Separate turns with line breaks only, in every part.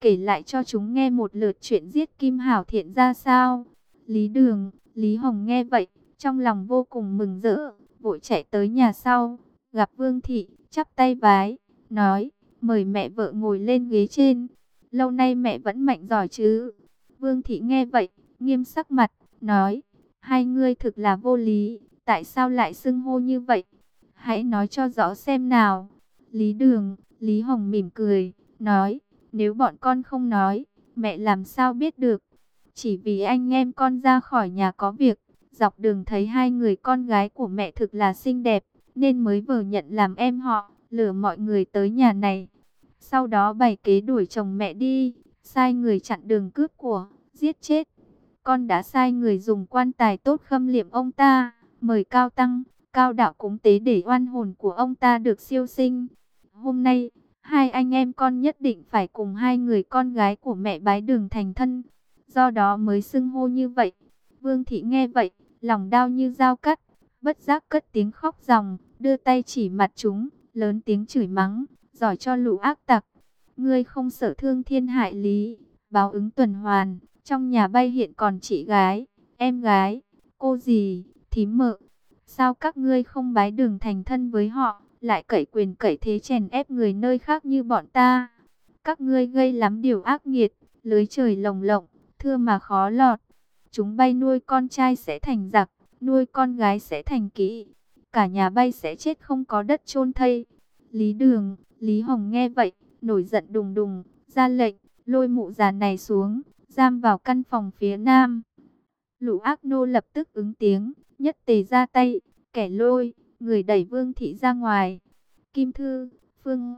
kể lại cho chúng nghe một lượt chuyện giết Kim Hảo Thiện ra sao. Lý Đường, Lý Hồng nghe vậy, trong lòng vô cùng mừng rỡ, vội chạy tới nhà sau, gặp Vương Thị, chắp tay vái, nói, mời mẹ vợ ngồi lên ghế trên. Lâu nay mẹ vẫn mạnh giỏi chứ? Vương Thị nghe vậy, nghiêm sắc mặt, nói, hai ngươi thực là vô lý, tại sao lại xưng hô như vậy? Hãy nói cho rõ xem nào. Lý Đường, Lý Hồng mỉm cười, nói, nếu bọn con không nói, mẹ làm sao biết được? Chỉ vì anh em con ra khỏi nhà có việc, dọc đường thấy hai người con gái của mẹ thực là xinh đẹp, nên mới vờ nhận làm em họ, lừa mọi người tới nhà này. Sau đó bày kế đuổi chồng mẹ đi, sai người chặn đường cướp của, giết chết. Con đã sai người dùng quan tài tốt khâm liệm ông ta, mời cao tăng, cao đạo cúng tế để oan hồn của ông ta được siêu sinh. Hôm nay, hai anh em con nhất định phải cùng hai người con gái của mẹ bái đường thành thân, do đó mới xưng hô như vậy. Vương Thị nghe vậy, lòng đau như dao cắt, bất giác cất tiếng khóc ròng, đưa tay chỉ mặt chúng, lớn tiếng chửi mắng, giỏi cho lũ ác tặc. Ngươi không sợ thương thiên hại lý, báo ứng tuần hoàn, trong nhà bay hiện còn chị gái, em gái, cô dì, thím mợ. Sao các ngươi không bái đường thành thân với họ, lại cậy quyền cậy thế chèn ép người nơi khác như bọn ta? Các ngươi gây lắm điều ác nghiệt, lưới trời lồng lộng, thưa mà khó lọt. Chúng bay nuôi con trai sẽ thành giặc, nuôi con gái sẽ thành kỹ. Cả nhà bay sẽ chết không có đất chôn thây. Lý Đường, Lý Hồng nghe vậy, nổi giận đùng đùng, ra lệnh, lôi mụ già này xuống, giam vào căn phòng phía nam. Lũ ác nô lập tức ứng tiếng, nhất tề ra tay, kẻ lôi, người đẩy Vương Thị ra ngoài. Kim Thư, Phương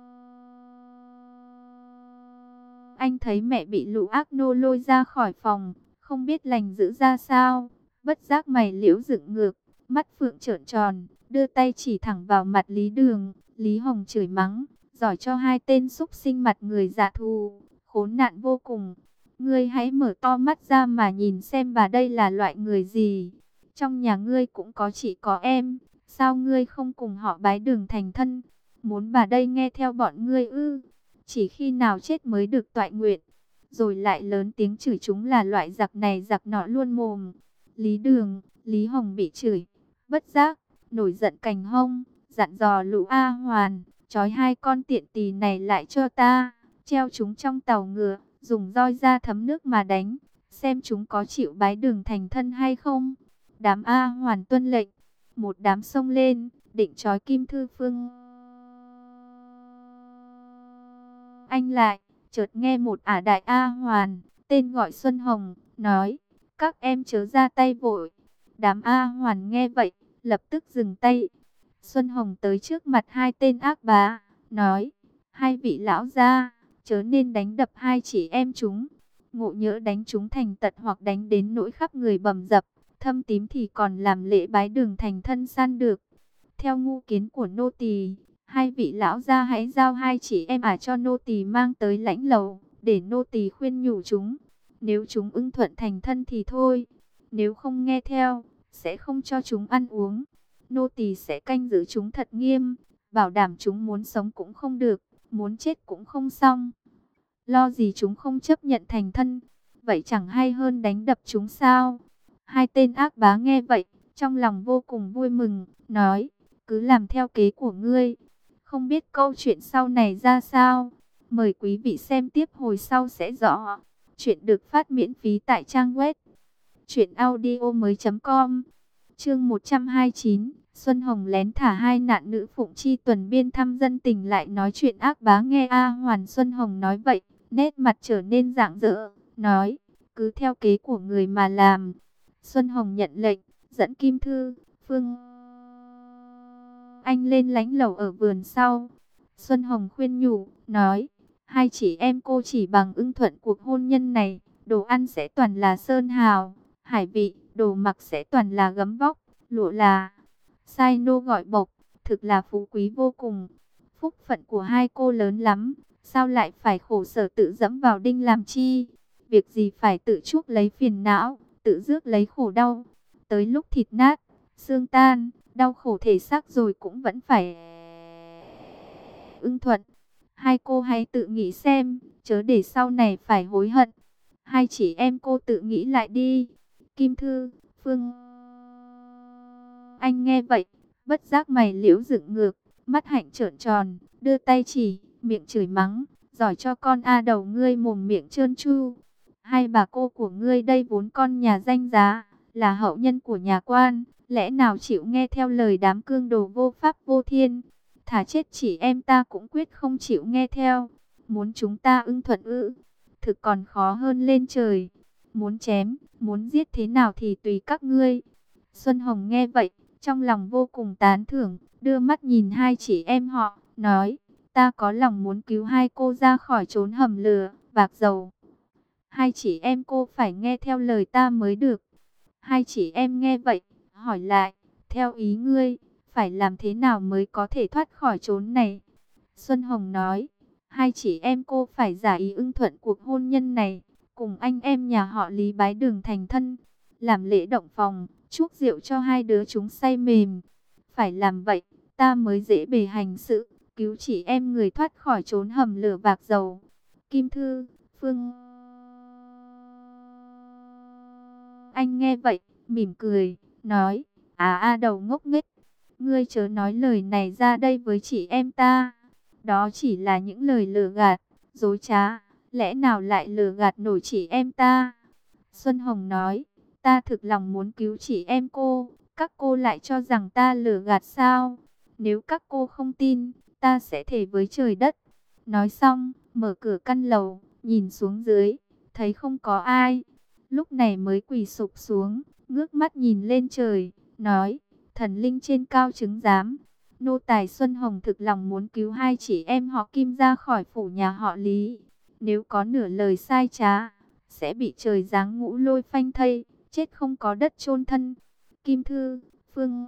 Anh thấy mẹ bị lũ ác nô lôi ra khỏi phòng, không biết lành giữ ra sao, bất giác mày liễu dựng ngược, mắt phượng trợn tròn, đưa tay chỉ thẳng vào mặt Lý Đường. Lý Hồng chửi mắng, giỏi cho hai tên súc sinh mặt người dạ thù, khốn nạn vô cùng. Ngươi hãy mở to mắt ra mà nhìn xem bà đây là loại người gì. Trong nhà ngươi cũng có chị có em, sao ngươi không cùng họ bái đường thành thân? Muốn bà đây nghe theo bọn ngươi ư? Chỉ khi nào chết mới được toại nguyện. Rồi lại lớn tiếng chửi chúng là loại giặc này giặc nọ luôn mồm. Lý Đường, Lý Hồng bị chửi, bất giác, nổi giận cành hông, dặn dò lũ A Hoàn, trói hai con tiện tỳ này lại cho ta, treo chúng trong tàu ngựa, dùng roi ra thấm nước mà đánh, xem chúng có chịu bái đường thành thân hay không. Đám A Hoàn tuân lệnh, một đám xông lên, định trói Kim Thư Phương Anh lại, chợt nghe một ả đại A Hoàn, tên gọi Xuân Hồng, nói, các em chớ ra tay vội. Đám A Hoàn nghe vậy, lập tức dừng tay. Xuân Hồng tới trước mặt hai tên ác bá, nói, hai vị lão gia, chớ nên đánh đập hai chị em chúng. Ngộ nhỡ đánh chúng thành tật hoặc đánh đến nỗi khắp người bầm dập, thâm tím thì còn làm lễ bái đường thành thân san được. Theo ngu kiến của nô tỳ, hai vị lão gia hãy giao hai chị em cho nô tỳ mang tới lãnh lầu, để nô tỳ khuyên nhủ chúng. Nếu chúng ưng thuận thành thân thì thôi, nếu không nghe theo, sẽ không cho chúng ăn uống. Nô tỳ sẽ canh giữ chúng thật nghiêm, bảo đảm chúng muốn sống cũng không được, muốn chết cũng không xong. Lo gì chúng không chấp nhận thành thân, vậy chẳng hay hơn đánh đập chúng sao? Hai tên ác bá nghe vậy, trong lòng vô cùng vui mừng, nói, cứ làm theo kế của ngươi. Không biết câu chuyện sau này ra sao? Mời quý vị xem tiếp hồi sau sẽ rõ. Chuyện được phát miễn phí tại trang web truyệnaudiomoi.com. Chương 129, Xuân Hồng lén thả hai nạn nữ phụng chi tuần biên thăm dân tình lại nói chuyện ác bá. Nghe A Hoàn Xuân Hồng nói vậy, nét mặt trở nên rạng rỡ, nói, cứ theo kế của người mà làm. Xuân Hồng nhận lệnh, dẫn Kim Thư, Phương Anh lên lánh lầu ở vườn sau. Xuân Hồng khuyên nhủ, nói, hai chị em cô chỉ bằng ưng thuận cuộc hôn nhân này, đồ ăn sẽ toàn là sơn hào, hải vị, đồ mặc sẽ toàn là gấm vóc, lụa là sai nô gọi bộc, thực là phú quý vô cùng. Phúc phận của hai cô lớn lắm, sao lại phải khổ sở tự dẫm vào đinh làm chi? Việc gì phải tự chuốc lấy phiền não, tự rước lấy khổ đau. Tới lúc thịt nát, xương tan, đau khổ thể xác rồi cũng vẫn phải ưng thuận. Hai cô hãy tự nghĩ xem, chớ để sau này phải hối hận. Hai chị em cô tự nghĩ lại đi. Kim Thư, Phương Anh nghe vậy, bất giác mày liễu dựng ngược, mắt hạnh trợn tròn, đưa tay chỉ, miệng chửi mắng, giỏi cho con A Đầu ngươi mồm miệng trơn tru. Hai bà cô của ngươi đây vốn con nhà danh giá, là hậu nhân của nhà quan, lẽ nào chịu nghe theo lời đám cương đồ vô pháp vô thiên. Thả chết chị em ta cũng quyết không chịu nghe theo. Muốn chúng ta ưng thuận ư? Thực còn khó hơn lên trời. Muốn chém, muốn giết thế nào thì tùy các ngươi. Xuân Hồng nghe vậy, trong lòng vô cùng tán thưởng, đưa mắt nhìn hai chị em họ, nói, ta có lòng muốn cứu hai cô ra khỏi chốn hầm lửa, bạc dầu. Hai chị em cô phải nghe theo lời ta mới được. Hai chị em nghe vậy, hỏi lại, theo ý ngươi, phải làm thế nào mới có thể thoát khỏi chốn này? Xuân Hồng nói, hai chị em cô phải giả ý ưng thuận cuộc hôn nhân này, cùng anh em nhà họ Lý bái đường thành thân, làm lễ động phòng, chuốc rượu cho hai đứa chúng say mềm. Phải làm vậy, ta mới dễ bề hành sự, cứu chị em người thoát khỏi chốn hầm lửa bạc dầu. Kim Thư, Phương Anh nghe vậy, mỉm cười, nói, A Đầu ngốc nghếch, ngươi chớ nói lời này ra đây với chị em ta. Đó chỉ là những lời lừa gạt, dối trá, lẽ nào lại lừa gạt nổi chị em ta? Xuân Hồng nói, ta thực lòng muốn cứu chị em cô, các cô lại cho rằng ta lừa gạt sao? Nếu các cô không tin, ta sẽ thề với trời đất. Nói xong, mở cửa căn lầu, nhìn xuống dưới, thấy không có ai. Lúc này mới quỳ sụp xuống, ngước mắt nhìn lên trời, nói, thần linh trên cao chứng giám. Nô tài Xuân Hồng thực lòng muốn cứu hai chị em họ Kim ra khỏi phủ nhà họ Lý. Nếu có nửa lời sai trá, sẽ bị trời giáng ngũ lôi phanh thây, chết không có đất chôn thân. Kim Thư, Phương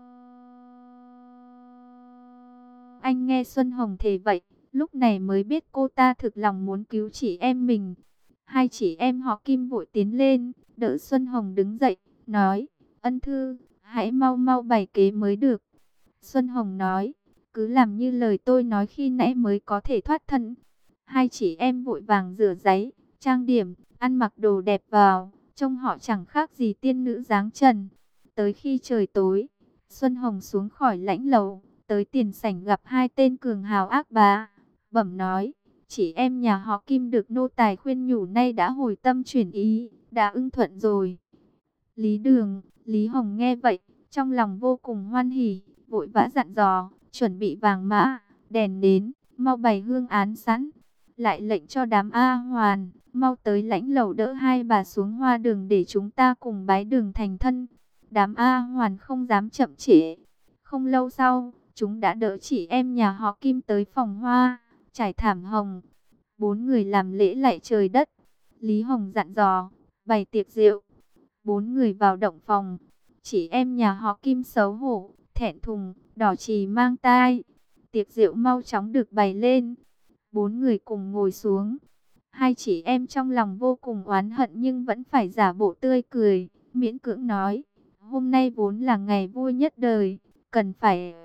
Anh nghe Xuân Hồng thề vậy, lúc này mới biết cô ta thực lòng muốn cứu chị em mình. Hai chị em họ Kim vội tiến lên, đỡ Xuân Hồng đứng dậy, nói, ân thư, hãy mau mau bày kế mới được. Xuân Hồng nói, cứ làm như lời tôi nói khi nãy mới có thể thoát thân. Hai chị em vội vàng rửa ráy, trang điểm, ăn mặc đồ đẹp vào, trông họ chẳng khác gì tiên nữ dáng trần. Tới khi trời tối, Xuân Hồng xuống khỏi lãnh lầu, tới tiền sảnh gặp hai tên cường hào ác bá, bẩm nói, chị em nhà họ Kim được nô tài khuyên nhủ nay đã hồi tâm chuyển ý, đã ưng thuận rồi. Lý Đường, Lý Hồng nghe vậy, trong lòng vô cùng hoan hỉ, vội vã dặn dò, chuẩn bị vàng mã, đèn nến, mau bày hương án sẵn. Lại lệnh cho đám A Hoàn, mau tới lãnh lầu đỡ hai bà xuống hoa đường để chúng ta cùng bái đường thành thân. Đám A Hoàn không dám chậm trễ. Không lâu sau, chúng đã đỡ chị em nhà họ Kim tới phòng hoa, trải thảm hồng. Bốn người làm lễ lạy trời đất. Lý Hồng dặn dò, bày tiệc rượu. Bốn người vào động phòng. Chị em nhà họ Kim xấu hổ, thẹn thùng, đỏ chì mang tai. Tiệc rượu mau chóng được bày lên. Bốn người cùng ngồi xuống. Hai chị em trong lòng vô cùng oán hận nhưng vẫn phải giả bộ tươi cười, miễn cưỡng nói, hôm nay vốn là ngày vui nhất đời, cần phải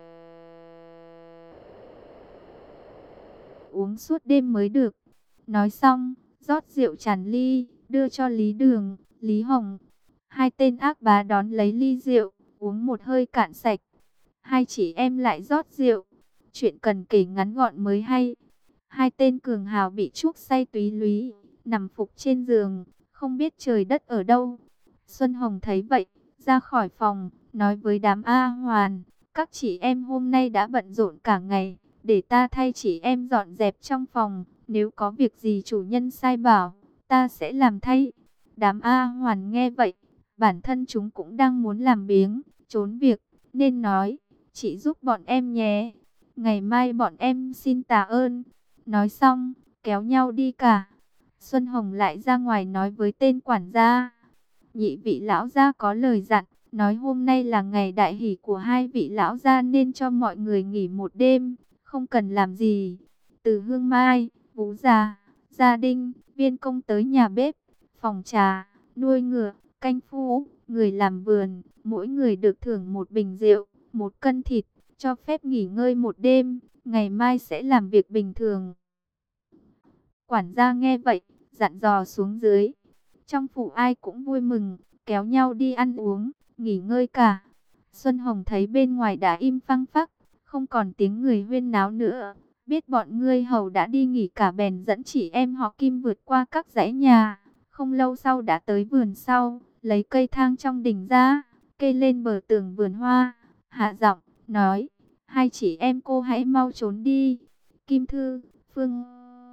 uống suốt đêm mới được. Nói xong, rót rượu tràn ly, đưa cho Lý Đường, Lý Hồng. Hai tên ác bá đón lấy ly rượu, uống một hơi cạn sạch. Hai chị em lại rót rượu. Chuyện cần kể ngắn gọn mới hay. Hai tên cường hào bị chuốc say túy lúy, nằm phục trên giường, không biết trời đất ở đâu. Xuân Hồng thấy vậy, ra khỏi phòng, nói với đám A Hoàn, các chị em hôm nay đã bận rộn cả ngày, để ta thay chị em dọn dẹp trong phòng, nếu có việc gì chủ nhân sai bảo, ta sẽ làm thay. Đám A Hoàn nghe vậy, bản thân chúng cũng đang muốn làm biếng, trốn việc, nên nói, chị giúp bọn em nhé, ngày mai bọn em xin tạ ơn. Nói xong, kéo nhau đi cả. Xuân Hồng lại ra ngoài nói với tên quản gia. Nhị vị lão gia có lời dặn, nói hôm nay là ngày đại hỷ của hai vị lão gia nên cho mọi người nghỉ một đêm, không cần làm gì. Từ Hương Mai, Vũ Già, Gia Đinh, Viên Công tới nhà bếp, phòng trà, nuôi ngựa, canh phu, người làm vườn, mỗi người được thưởng một bình rượu, một cân thịt, cho phép nghỉ ngơi một đêm. ngày mai sẽ làm việc bình thường. Quản gia nghe vậy, dặn dò xuống dưới. Trong phủ ai cũng vui mừng, kéo nhau đi ăn uống, nghỉ ngơi cả. Xuân Hồng thấy bên ngoài đã im phăng phắc, không còn tiếng người huyên náo nữa. Biết bọn ngươi hầu đã đi nghỉ cả bèn dẫn chị em họ Kim vượt qua các dãy nhà. Không lâu sau đã tới vườn sau, lấy cây thang trong đình ra, kê lên bờ tường vườn hoa. Hạ giọng, nói, hai chị em cô hãy mau trốn đi. Kim Thư, Phương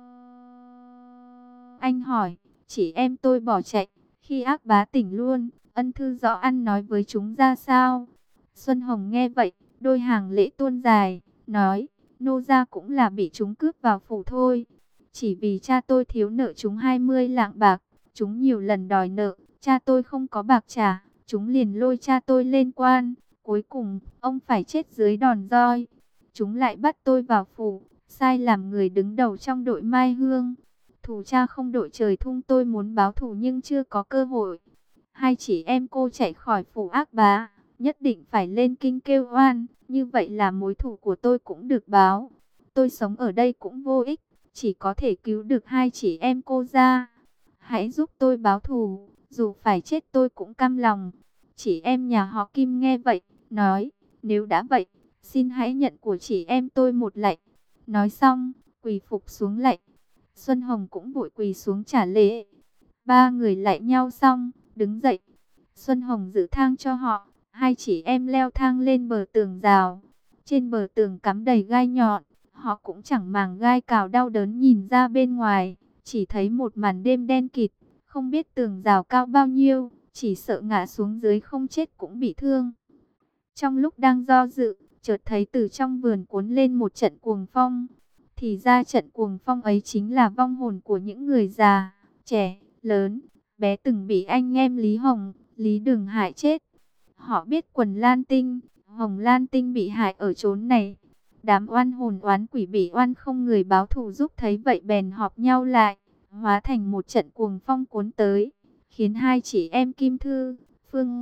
Anh hỏi, chị em tôi bỏ chạy, khi ác bá tỉnh luôn, ân thư rõ ăn nói với chúng ra sao? Xuân Hồng nghe vậy, đôi hàng lễ tuôn dài, nói, nô gia cũng là bị chúng cướp vào phủ thôi. Chỉ vì cha tôi thiếu nợ chúng 20 lạng bạc, chúng nhiều lần đòi nợ, cha tôi không có bạc trả, chúng liền lôi cha tôi lên quan. Cuối cùng, ông phải chết dưới đòn roi. Chúng lại bắt tôi vào phủ, sai làm người đứng đầu trong đội Mai Hương. Thù cha không đội trời thung, tôi muốn báo thù nhưng chưa có cơ hội. Hai chị em cô chạy khỏi phủ ác bá, nhất định phải lên kinh kêu oan, như vậy là mối thù của tôi cũng được báo. Tôi sống ở đây cũng vô ích, chỉ có thể cứu được hai chị em cô ra. Hãy giúp tôi báo thù, dù phải chết tôi cũng cam lòng. Chị em nhà họ Kim nghe vậy, nói, nếu đã vậy, xin hãy nhận của chị em tôi một lạy. Nói xong, quỳ phục xuống lạy. Xuân Hồng cũng vội quỳ xuống trả lễ. Ba người lạy nhau xong, đứng dậy. Xuân Hồng giữ thang cho họ. Hai chị em leo thang lên bờ tường rào. Trên bờ tường cắm đầy gai nhọn. Họ cũng chẳng màng gai cào đau đớn nhìn ra bên ngoài. Chỉ thấy một màn đêm đen kịt. Không biết tường rào cao bao nhiêu. Chỉ sợ ngã xuống dưới không chết cũng bị thương. Trong lúc đang do dự, chợt thấy từ trong vườn cuốn lên một trận cuồng phong. Thì ra trận cuồng phong ấy chính là vong hồn của những người già, trẻ, lớn, bé từng bị anh em Lý Hồng, Lý Đường hại chết. Họ biết quần Lan Tinh, Hồng Lan Tinh bị hại ở chốn này. Đám oan hồn oán quỷ bị oan không người báo thù giúp thấy vậy bèn họp nhau lại, hóa thành một trận cuồng phong cuốn tới, khiến hai chị em Kim Thư, Phương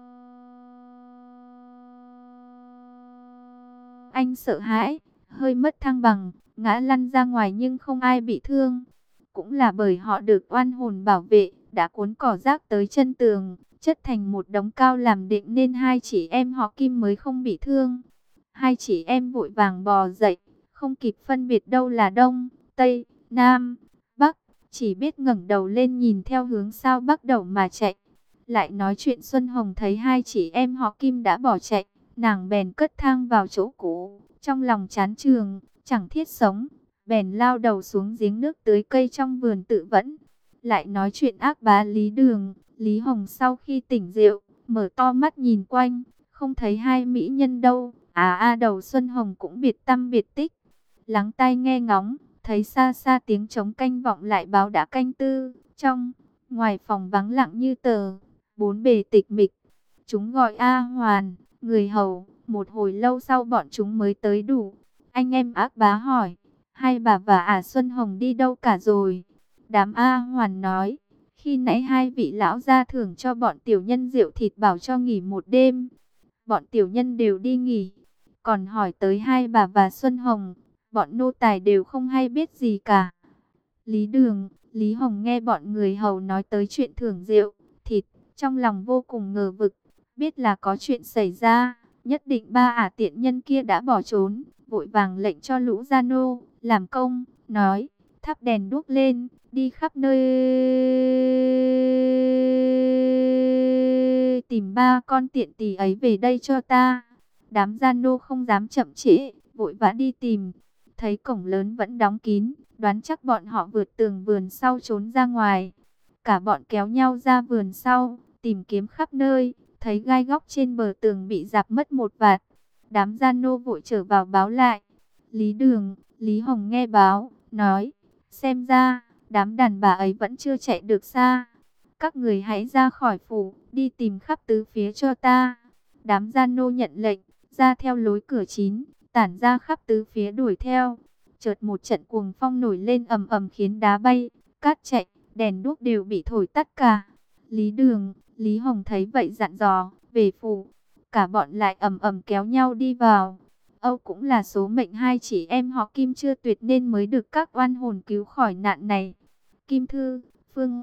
Anh sợ hãi, hơi mất thăng bằng, ngã lăn ra ngoài nhưng không ai bị thương. Cũng là bởi họ được oan hồn bảo vệ, đã cuốn cỏ rác tới chân tường, chất thành một đống cao làm định nên hai chị em họ Kim mới không bị thương. Hai chị em vội vàng bò dậy, không kịp phân biệt đâu là đông, tây, nam, bắc, chỉ biết ngẩng đầu lên nhìn theo hướng sao bắc đầu mà chạy. Lại nói chuyện Xuân Hồng thấy hai chị em họ Kim đã bỏ chạy, nàng bèn cất thang vào chỗ cũ, trong lòng chán chường, chẳng thiết sống, bèn lao đầu xuống giếng nước tưới cây trong vườn tự vẫn. Lại nói chuyện ác bá Lý Đường, Lý Hồng sau khi tỉnh rượu, mở to mắt nhìn quanh, không thấy hai mỹ nhân đâu. Đầu Xuân Hồng cũng biệt tăm biệt tích. Lắng tai nghe ngóng, thấy xa xa tiếng trống canh vọng lại báo đã canh tư. Trong, ngoài phòng vắng lặng như tờ, bốn bề tịch mịch. Chúng gọi A Hoàn, người hầu, một hồi lâu sau bọn chúng mới tới đủ. Anh em ác bá hỏi, hai bà và Xuân Hồng đi đâu cả rồi? Đám A Hoàn nói, khi nãy hai vị lão gia thưởng cho bọn tiểu nhân rượu thịt bảo cho nghỉ một đêm. Bọn tiểu nhân đều đi nghỉ. Còn hỏi tới hai bà và Xuân Hồng, bọn nô tài đều không hay biết gì cả. Lý Đường, Lý Hồng nghe bọn người hầu nói tới chuyện thưởng rượu, thịt, trong lòng vô cùng ngờ vực, biết là có chuyện xảy ra, nhất định ba tiện nhân kia đã bỏ trốn, vội vàng lệnh cho lũ gia nô, làm công, nói, thắp đèn đuốc lên, đi khắp nơi tìm ba con tiện tỳ ấy về đây cho ta. Đám gia nô không dám chậm trễ, vội vã đi tìm. Thấy cổng lớn vẫn đóng kín, đoán chắc bọn họ vượt tường vườn sau trốn ra ngoài. Cả bọn kéo nhau ra vườn sau, tìm kiếm khắp nơi, thấy gai góc trên bờ tường bị rạp mất một vạt. Đám gia nô vội trở vào báo lại. Lý Đường, Lý Hồng nghe báo, nói, xem ra, đám đàn bà ấy vẫn chưa chạy được xa. Các người hãy ra khỏi phủ, đi tìm khắp tứ phía cho ta. Đám gia nô nhận lệnh, ra theo lối cửa chính, tản ra khắp tứ phía đuổi theo. Chợt một trận cuồng phong nổi lên ầm ầm khiến đá bay, cát chạy, đèn đuốc đều bị thổi tắt cả. Lý Đường, Lý Hồng thấy vậy dặn dò, về phủ. Cả bọn lại ầm ầm kéo nhau đi vào. Âu cũng là số mệnh hai chị em họ Kim chưa tuyệt nên mới được các oan hồn cứu khỏi nạn này. Kim Thư, Phương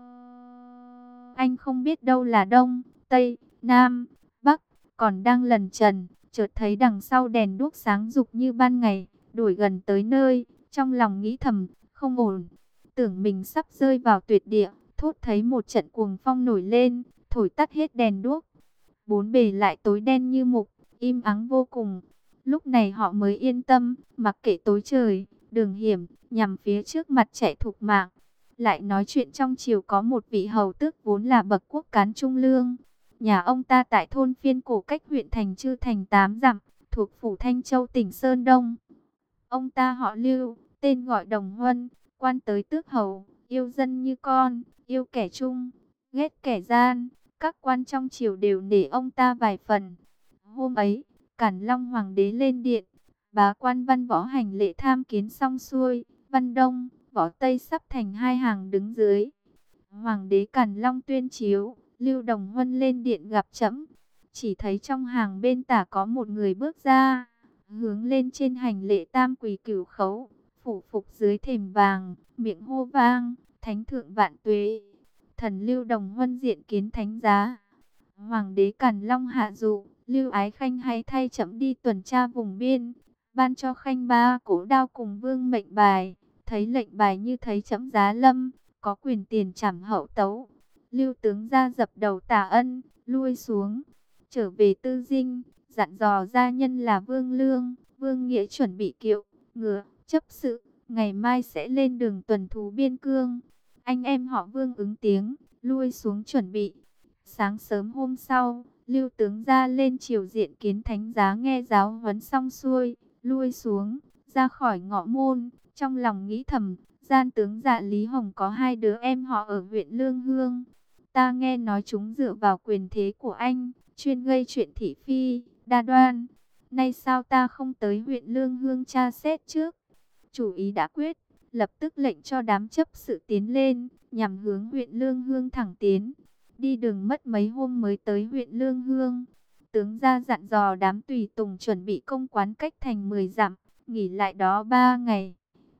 Anh không biết đâu là Đông, Tây, Nam, Bắc, còn đang lẩn chần, chợt thấy đằng sau đèn đuốc sáng rực như ban ngày, đuổi gần tới nơi, trong lòng nghĩ thầm, không ổn, tưởng mình sắp rơi vào tuyệt địa, thốt thấy một trận cuồng phong nổi lên, thổi tắt hết đèn đuốc. Bốn bề lại tối đen như mực, im ắng vô cùng. Lúc này họ mới yên tâm, mặc kệ tối trời, đường hiểm, nhằm phía trước mặt chạy thục mạng. Lại nói chuyện trong triều có một vị hầu tước vốn là bậc quốc cán trung lương. Nhà ông ta tại thôn Phiên Cổ cách huyện Thành Chư Thành 8 dặm, thuộc phủ Thanh Châu tỉnh Sơn Đông. Ông ta họ Lưu, tên gọi Đồng Huân, quan tới tước hầu, yêu dân như con, yêu kẻ trung, ghét kẻ gian. Các quan trong triều đều nể ông ta vài phần. Hôm ấy, Càn Long Hoàng đế lên điện, bá quan văn võ hành lễ tham kiến xong xuôi, văn Đông, võ Tây sắp thành hai hàng đứng dưới. Hoàng đế Càn Long tuyên chiếu, Lưu Đồng Huân lên điện gặp trẫm. Chỉ thấy trong hàng bên tả có một người bước ra, hướng lên trên hành lễ tam quỳ cửu khấu, phủ phục dưới thềm vàng, miệng hô vang, thánh thượng vạn tuế. Thần Lưu Đồng Huân diện kiến thánh giá. Hoàng đế Càn Long hạ dụ, Lưu Ái Khanh hãy thay trẫm đi tuần tra vùng biên, ban cho Khanh 3 cổ đao cùng vương mệnh bài. Thấy lệnh bài như thấy trẫm giá lâm, có quyền tiền trảm hậu tấu. Lưu tướng ra dập đầu tạ ân, lui xuống, trở về Tư Dinh, dặn dò gia nhân là Vương Lương, Vương Nghĩa chuẩn bị kiệu, ngựa, chấp sự, ngày mai sẽ lên đường tuần thú biên cương. Anh em họ Vương ứng tiếng, lui xuống chuẩn bị. Sáng sớm hôm sau, Lưu tướng ra lên triều diện kiến thánh giá nghe giáo huấn xong xuôi, lui xuống, ra khỏi ngõ môn, trong lòng nghĩ thầm, gian tướng dạ Lý Hồng có hai đứa em họ ở huyện Lương Hương. Ta nghe nói chúng dựa vào quyền thế của anh, chuyên gây chuyện thị phi, đa đoan. Nay sao ta không tới huyện Lương Hương tra xét trước? Chủ ý đã quyết, lập tức lệnh cho đám chấp sự tiến lên, nhằm hướng huyện Lương Hương thẳng tiến. Đi đường mất mấy hôm mới tới huyện Lương Hương. Tướng ra dặn dò đám tùy tùng chuẩn bị công quán cách thành 10 dặm, nghỉ lại đó 3 ngày.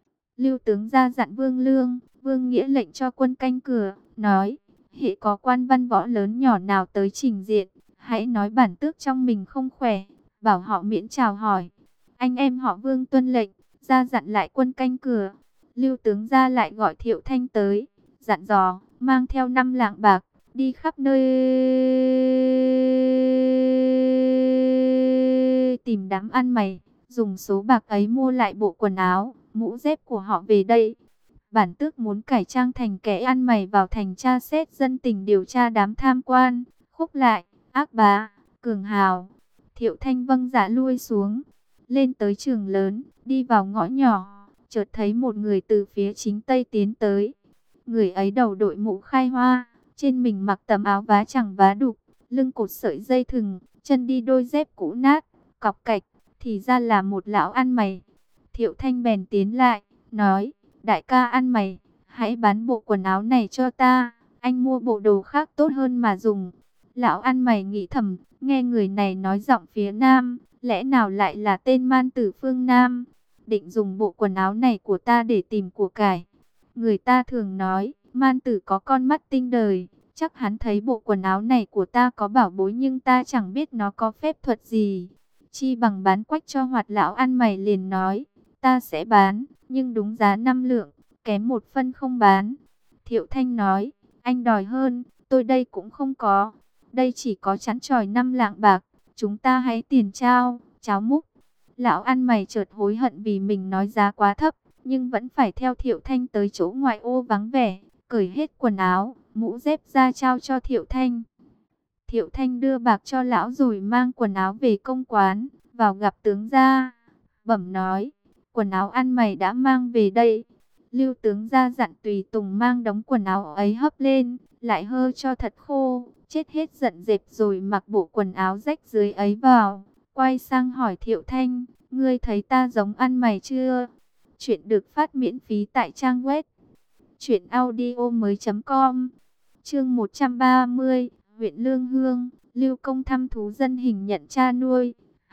Lưu tướng ra dặn Vương Lương, Vương Nghĩa lệnh cho quân canh cửa, nói, hễ có quan văn võ lớn nhỏ nào tới trình diện, hãy nói bản tước trong mình không khỏe, bảo họ miễn chào hỏi. Anh em họ Vương tuân lệnh, ra dặn lại quân canh cửa. Lưu tướng ra lại gọi Thiệu Thanh tới, dặn dò, mang theo 5 lạng bạc, đi khắp nơi tìm đám ăn mày, dùng số bạc ấy mua lại bộ quần áo, mũ dép của họ về đây. Bản tước muốn cải trang thành kẻ ăn mày vào thành tra xét dân tình, điều tra đám tham quan, khúc lại, ác bá, cường hào. Thiệu Thanh vâng dạ lui xuống, lên tới trường lớn, đi vào ngõ nhỏ, chợt thấy một người từ phía chính tây tiến tới. Người ấy đầu đội mũ khai hoa, trên mình mặc tấm áo vá chẳng vá đục, lưng cột sợi dây thừng, chân đi đôi dép cũ nát, cọc cạch, thì ra là một lão ăn mày. Thiệu Thanh bèn tiến lại, nói, đại ca ăn mày, hãy bán bộ quần áo này cho ta, anh mua bộ đồ khác tốt hơn mà dùng. Lão ăn mày nghĩ thầm, nghe người này nói giọng phía Nam, lẽ nào lại là tên man tử phương Nam, định dùng bộ quần áo này của ta để tìm của cải. Người ta thường nói, man tử có con mắt tinh đời, chắc hắn thấy bộ quần áo này của ta có bảo bối nhưng ta chẳng biết nó có phép thuật gì. Chi bằng bán quách cho Hoạt. Lão ăn mày liền nói, ta sẽ bán, nhưng đúng giá 5 lượng, kém 1 phân không bán. Thiệu Thanh nói, anh đòi hơn, tôi đây cũng không có. Đây chỉ có chẵn chòi 5 lạng bạc, chúng ta hãy tiền trao, cháo múc. Lão ăn mày chợt hối hận vì mình nói giá quá thấp, nhưng vẫn phải theo Thiệu Thanh tới chỗ ngoại ô vắng vẻ, cởi hết quần áo, mũ dép ra trao cho Thiệu Thanh. Thiệu Thanh đưa bạc cho lão rồi mang quần áo về công quán, vào gặp tướng gia, bẩm nói, quần áo ăn mày đã mang về đây. Lưu tướng gia dặn tùy tùng mang đống quần áo ấy hấp lên, lại hơ cho thật khô, chết hết giận dẹp rồi mặc bộ quần áo rách dưới ấy vào. Quay sang hỏi Thiệu Thanh, ngươi thấy ta giống ăn mày chưa? Chuyện được phát miễn phí tại trang web truyệnaudiomoi.com. Chương 130, huyện Lương Hương, Lưu Công thăm thú dân hình nhận cha nuôi.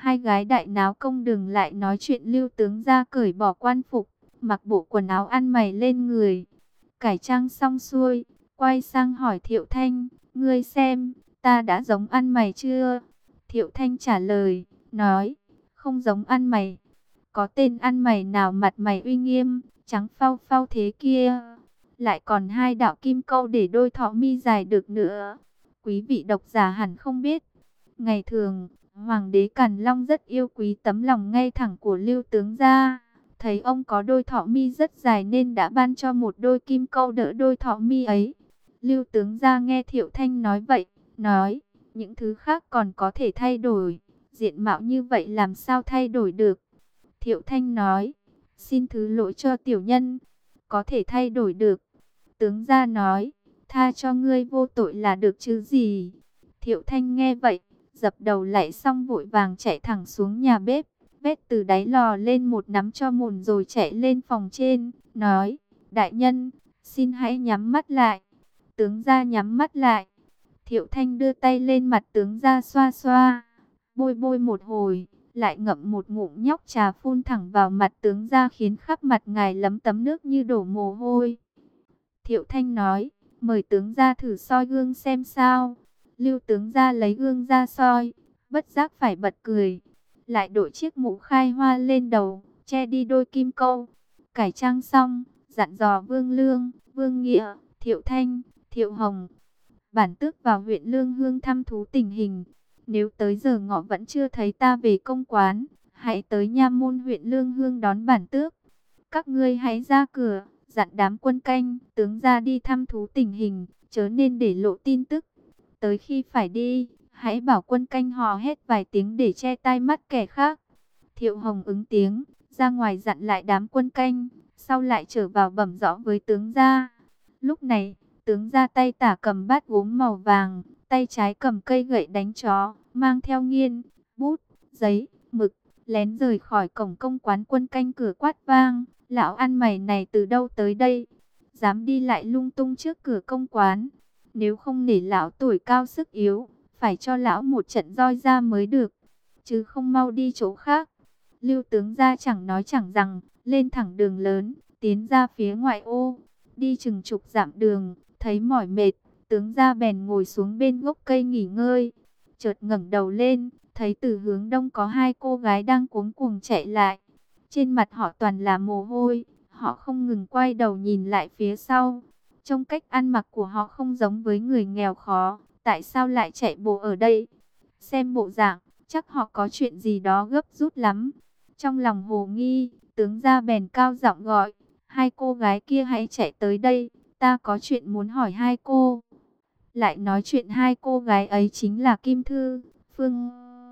Hai gái đại náo công đường lại nói chuyện Lưu tướng ra cởi bỏ quan phục, mặc bộ quần áo ăn mày lên người. Cải trang xong xuôi, quay sang hỏi Thiệu Thanh, ngươi xem, ta đã giống ăn mày chưa? Thiệu Thanh trả lời, nói, không giống ăn mày. Có tên ăn mày nào mặt mày uy nghiêm, trắng phau phau thế kia? Lại còn hai đạo kim câu để đôi thọ mi dài được nữa. Quý vị độc giả hẳn không biết. Ngày thường, Hoàng đế Càn Long rất yêu quý tấm lòng ngay thẳng của Lưu tướng gia. Thấy ông có đôi thọ mi rất dài nên đã ban cho một đôi kim câu đỡ đôi thọ mi ấy. Lưu tướng gia nghe Thiệu Thanh nói vậy, nói, những thứ khác còn có thể thay đổi, diện mạo như vậy làm sao thay đổi được. Thiệu Thanh nói, xin thứ lỗi cho tiểu nhân, có thể thay đổi được. Tướng gia nói, tha cho ngươi vô tội là được chứ gì. Thiệu Thanh nghe vậy, dập đầu lạy xong vội vàng chạy thẳng xuống nhà bếp, vét từ đáy lò lên một nắm cho mùn rồi chạy lên phòng trên, nói, đại nhân, xin hãy nhắm mắt lại. Tướng gia nhắm mắt lại. Thiệu Thanh đưa tay lên mặt tướng gia xoa xoa, bôi bôi một hồi, lại ngậm một ngụm nhóc trà phun thẳng vào mặt tướng gia khiến khắp mặt ngài lấm tấm nước như đổ mồ hôi. Thiệu Thanh nói, mời tướng gia thử soi gương xem sao. Lưu tướng gia lấy gương ra soi, bất giác phải bật cười. Lại đội chiếc mũ khai hoa lên đầu, che đi đôi kim câu. Cải trang xong, dặn dò Vương Lương, Vương Nghĩa, Thiệu Thanh, Thiệu Hồng. Bản tước vào huyện Lương Hương thăm thú tình hình. Nếu tới giờ ngọ vẫn chưa thấy ta về công quán, hãy tới nha môn huyện Lương Hương đón bản tước. Các ngươi hãy ra cửa, dặn đám quân canh, tướng ra đi thăm thú tình hình, chớ nên để lộ tin tức. Tới khi phải đi, hãy bảo quân canh hò hét vài tiếng để che tai mắt kẻ khác. Thiệu Hồng ứng tiếng, ra ngoài dặn lại đám quân canh, sau lại trở vào bẩm rõ với tướng gia. Lúc này, tướng gia tay tả cầm bát gốm màu vàng, tay trái cầm cây gậy đánh chó, mang theo nghiên, bút, giấy, mực, lén rời khỏi cổng công quán. Quân canh cửa quát vang, lão ăn mày này từ đâu tới đây? Dám đi lại lung tung trước cửa công quán. Nếu không nể lão tuổi cao sức yếu, phải cho lão một trận roi ra mới được, chứ không mau đi chỗ khác. Lưu tướng gia chẳng nói chẳng rằng, lên thẳng đường lớn, tiến ra phía ngoại ô. Đi chừng chục dặm đường, thấy mỏi mệt, tướng gia bèn ngồi xuống bên gốc cây nghỉ ngơi. Chợt ngẩng đầu lên, thấy từ hướng đông có hai cô gái đang cuống cuồng chạy lại. Trên mặt họ toàn là mồ hôi, họ không ngừng quay đầu nhìn lại phía sau. Trong cách ăn mặc của họ không giống với người nghèo khó, tại sao lại chạy bộ ở đây? Xem bộ dạng, chắc họ có chuyện gì đó gấp rút lắm. Trong lòng hồ nghi, tướng gia bèn cao giọng gọi, hai cô gái kia hãy chạy tới đây, ta có chuyện muốn hỏi hai cô. Lại nói chuyện hai cô gái ấy chính là Kim Thư, Phương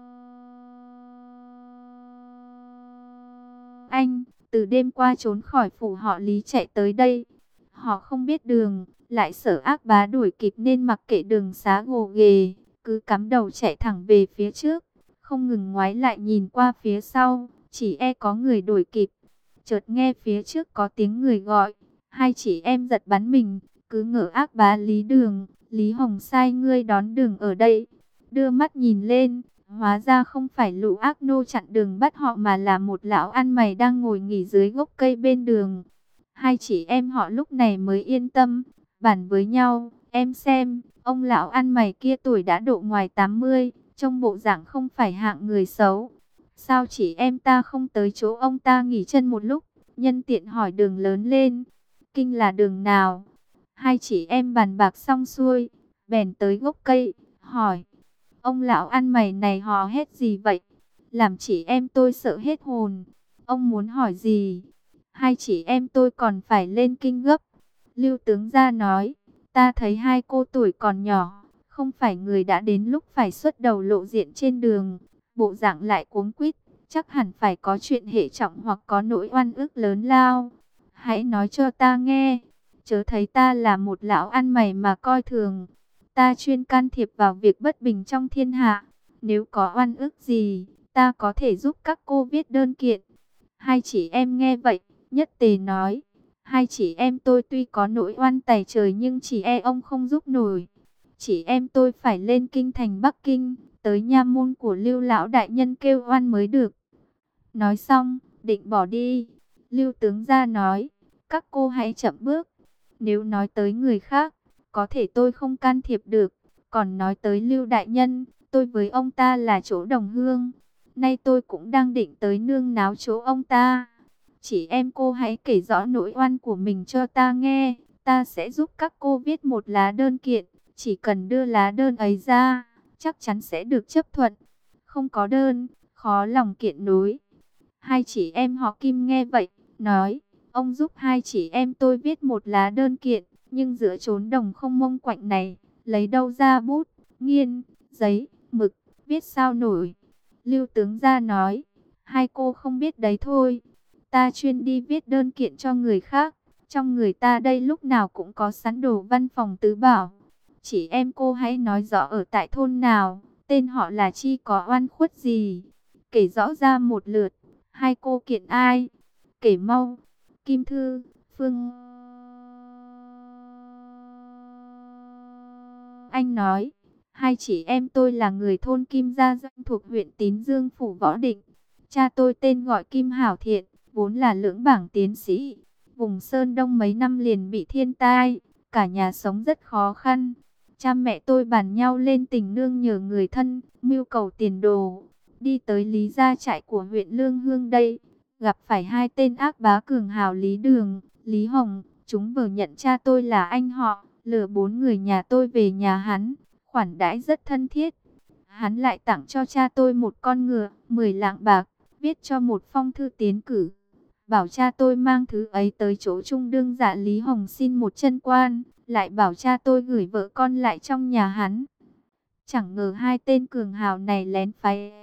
Anh, từ đêm qua trốn khỏi phủ họ Lý chạy tới đây. Họ không biết đường, lại sợ ác bá đuổi kịp nên mặc kệ đường xá gồ ghề, cứ cắm đầu chạy thẳng về phía trước, không ngừng ngoái lại nhìn qua phía sau, chỉ e có người đuổi kịp. Chợt nghe phía trước có tiếng người gọi, hai chị em giật bắn mình, cứ ngỡ ác bá Lý Đường, Lý Hồng sai ngươi đón đường ở đây. Đưa mắt nhìn lên, hóa ra không phải lũ ác nô chặn đường bắt họ mà là một lão ăn mày đang ngồi nghỉ dưới gốc cây bên đường. Hai chị em họ lúc này mới yên tâm, bàn với nhau, em xem, ông lão ăn mày kia tuổi đã độ ngoài 80, trông bộ dạng không phải hạng người xấu. Sao chị em ta không tới chỗ ông ta nghỉ chân một lúc, nhân tiện hỏi đường lớn lên, kinh là đường nào? Hai chị em bàn bạc xong xuôi, bèn tới gốc cây, hỏi, ông lão ăn mày này hò hét gì vậy? Làm chị em tôi sợ hết hồn, ông muốn hỏi gì? Hai chị em tôi còn phải lên kinh gấp. Lưu tướng gia nói, ta thấy hai cô tuổi còn nhỏ, không phải người đã đến lúc phải xuất đầu lộ diện trên đường, bộ dạng lại cuống quýt, chắc hẳn phải có chuyện hệ trọng hoặc có nỗi oan ức lớn lao. Hãy nói cho ta nghe, chớ thấy ta là một lão ăn mày mà coi thường. Ta chuyên can thiệp vào việc bất bình trong thiên hạ, nếu có oan ức gì, ta có thể giúp các cô viết đơn kiện. Hai chị em nghe vậy, nhất tề nói, hai chị em tôi tuy có nỗi oan tày trời nhưng chỉ e ông không giúp nổi. Chị em tôi phải lên kinh thành Bắc Kinh, tới nha môn của Lưu lão đại nhân kêu oan mới được. Nói xong, định bỏ đi. Lưu tướng gia nói, các cô hãy chậm bước. Nếu nói tới người khác, có thể tôi không can thiệp được. Còn nói tới Lưu đại nhân, tôi với ông ta là chỗ đồng hương. Nay tôi cũng đang định tới nương náo chỗ ông ta. Chỉ em cô hãy kể rõ nỗi oan của mình cho ta nghe. Ta sẽ giúp các cô viết một lá đơn kiện. Chỉ cần đưa lá đơn ấy ra, chắc chắn sẽ được chấp thuận. Không có đơn, khó lòng kiện nối. Hai chị em họ Kim nghe vậy, nói, ông giúp hai chị em tôi viết một lá đơn kiện, nhưng giữa chốn đồng không mông quạnh này, lấy đâu ra bút, nghiên, giấy, mực, viết sao nổi. Lưu tướng gia nói, hai cô không biết đấy thôi, ta chuyên đi viết đơn kiện cho người khác, trong người ta đây lúc nào cũng có sẵn đồ văn phòng tứ bảo. Chỉ em cô hãy nói rõ ở tại thôn nào, tên họ là chi, có oan khuất gì, kể rõ ra một lượt. Hai cô kiện ai? Kể mau. Kim Thư, Phương Anh nói, hai chị em tôi là người thôn Kim Gia Doanh thuộc huyện Tín Dương phủ Võ Định. Cha tôi tên gọi Kim Hảo Thiện, vốn là lưỡng bảng tiến sĩ. Vùng Sơn Đông mấy năm liền bị thiên tai, cả nhà sống rất khó khăn. Cha mẹ tôi bàn nhau lên tình nương nhờ người thân, mưu cầu tiền đồ. Đi tới Lý Gia trại của huyện Lương Hương đây, gặp phải hai tên ác bá cường hào Lý Đường, Lý Hồng. Chúng vừa nhận cha tôi là anh họ, lừa bốn người nhà tôi về nhà hắn, khoản đãi rất thân thiết. Hắn lại tặng cho cha tôi một con ngựa, 10 lạng bạc, viết cho một phong thư tiến cử. Bảo cha tôi mang thứ ấy tới chỗ trung đương dạ Lý Hồng xin một chân quan, lại bảo cha tôi gửi vợ con lại trong nhà hắn. Chẳng ngờ hai tên cường hào này lén phái